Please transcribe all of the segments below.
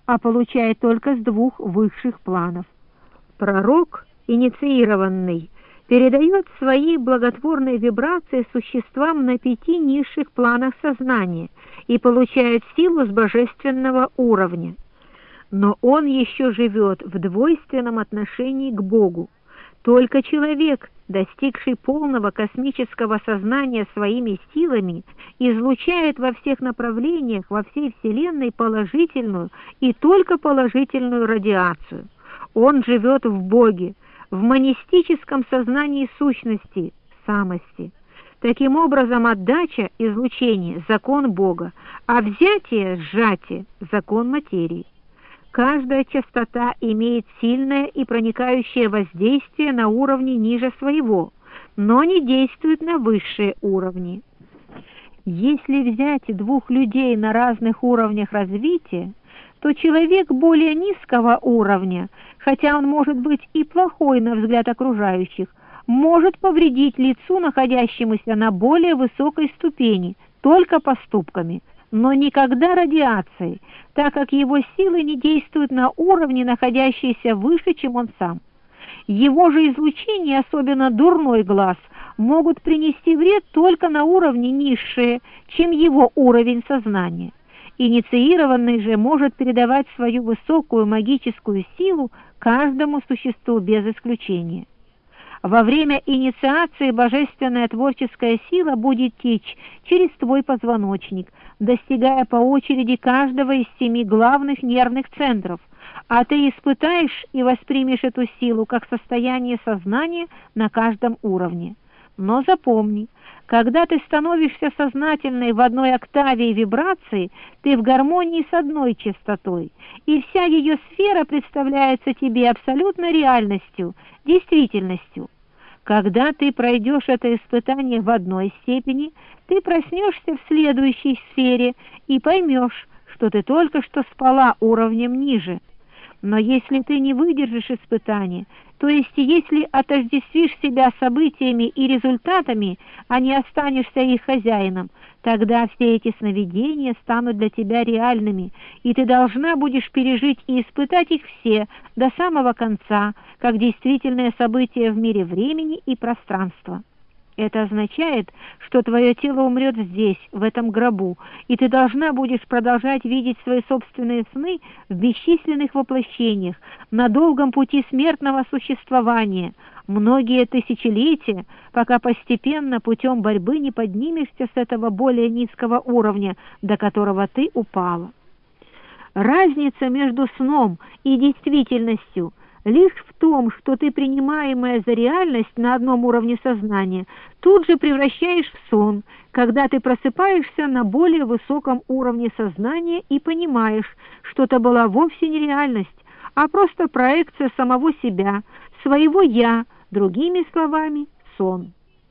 а получает только с двух высших планов. Пророк, инициированный, передает свои благотворные вибрации существам на 5 низших планах сознания и получает силу с божественного уровня. Но он еще живет в двойственном отношении к Богу. Только человек, достигший полного космического сознания своими силами, излучает во всех направлениях, во всей Вселенной положительную и только положительную радиацию. Он живет в Боге, в монистическом сознании сущности, самости. Таким образом, отдача, излучение – закон Бога, а взятие, сжатие – закон материи. Каждая частота имеет сильное и проникающее воздействие на уровне ниже своего, но не действует на высшие уровни. Если взять двух людей на разных уровнях развития, то человек более низкого уровня, хотя он может быть и плохой на взгляд окружающих, может повредить лицу, находящемуся на более высокой ступени, только поступками, но никогда радиацией, так как его силы не действуют на уровне, находящиеся выше, чем он сам. Его же излучение, особенно дурной глаз, могут принести вред только на уровне низшие, чем его уровень сознания. Инициированный же может передавать свою высокую магическую силу каждому существу без исключения. Во время инициации божественная творческая сила будет течь через твой позвоночник, достигая по очереди каждого из 7 главных нервных центров, а ты испытаешь и воспримешь эту силу как состояние сознания на каждом уровне. Но запомни, когда ты становишься сознательной в одной октаве вибрации, ты в гармонии с одной частотой, и вся ее сфера представляется тебе абсолютной реальностью, действительностью. Когда ты пройдешь это испытание в одной степени, ты проснешься в следующей сфере и поймешь, что ты только что спала уровнем ниже. Но если ты не выдержишь испытания, то есть если отождествишь себя событиями и результатами, а не останешься их хозяином, тогда все эти сновидения станут для тебя реальными, и ты должна будешь пережить и испытать их все до самого конца, как действительные события в мире времени и пространства. Это означает, что твое тело умрет здесь, в этом гробу, и ты должна будешь продолжать видеть свои собственные сны в бесчисленных воплощениях, на долгом пути смертного существования, многие тысячелетия, пока постепенно путем борьбы не поднимешься с этого более низкого уровня, до которого ты упала. Разница между сном и действительностью лишь в том, что ты, принимаемая за реальность на одном уровне сознания, тут же превращаешь в сон, когда ты просыпаешься на более высоком уровне сознания и понимаешь, что это была вовсе не реальность, а просто проекция самого себя, своего «я», другими словами, сон.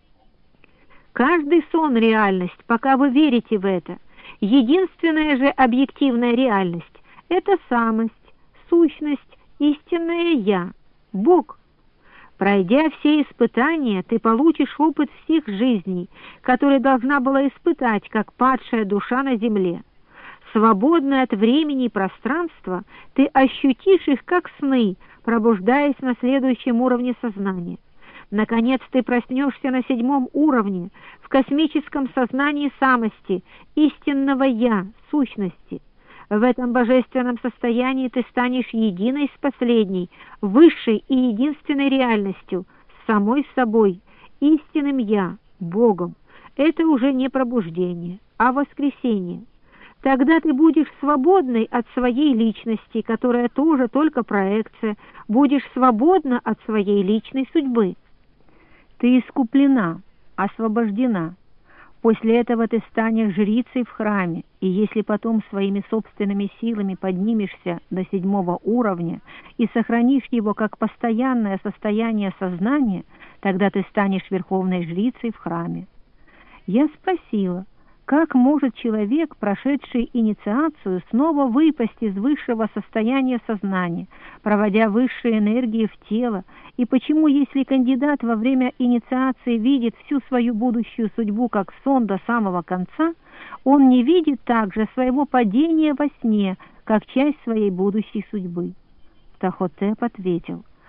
Каждый сон — реальность, пока вы верите в это. Единственная же объективная реальность — это самость, сущность, истинное «Я», Бог. Пройдя все испытания, ты получишь опыт всех жизней, которые должна была испытать, как падшая душа на земле. Свободная от времени и пространства, ты ощутишь их как сны, пробуждаясь на следующем уровне сознания. Наконец ты проснешься на 7 уровне, в космическом сознании самости, истинного «Я», сущности. В этом божественном состоянии ты станешь единой с последней, высшей и единственной реальностью, с самой собой, истинным «Я», Богом. Это уже не пробуждение, а воскресение. Тогда ты будешь свободной от своей личности, которая тоже только проекция, будешь свободна от своей личной судьбы. Ты искуплена, освобождена. После этого ты станешь жрицей в храме, и если потом своими собственными силами поднимешься до 7 уровня и сохранишь его как постоянное состояние сознания, тогда ты станешь верховной жрицей в храме. Я спросила, как может человек, прошедший инициацию, снова выпасть из высшего состояния сознания, проводя высшие энергии в тело, и почему, если кандидат во время инициации видит всю свою будущую судьбу как сон до самого конца, он не видит также своего падения во сне, как часть своей будущей судьбы. Тахотеп ответил: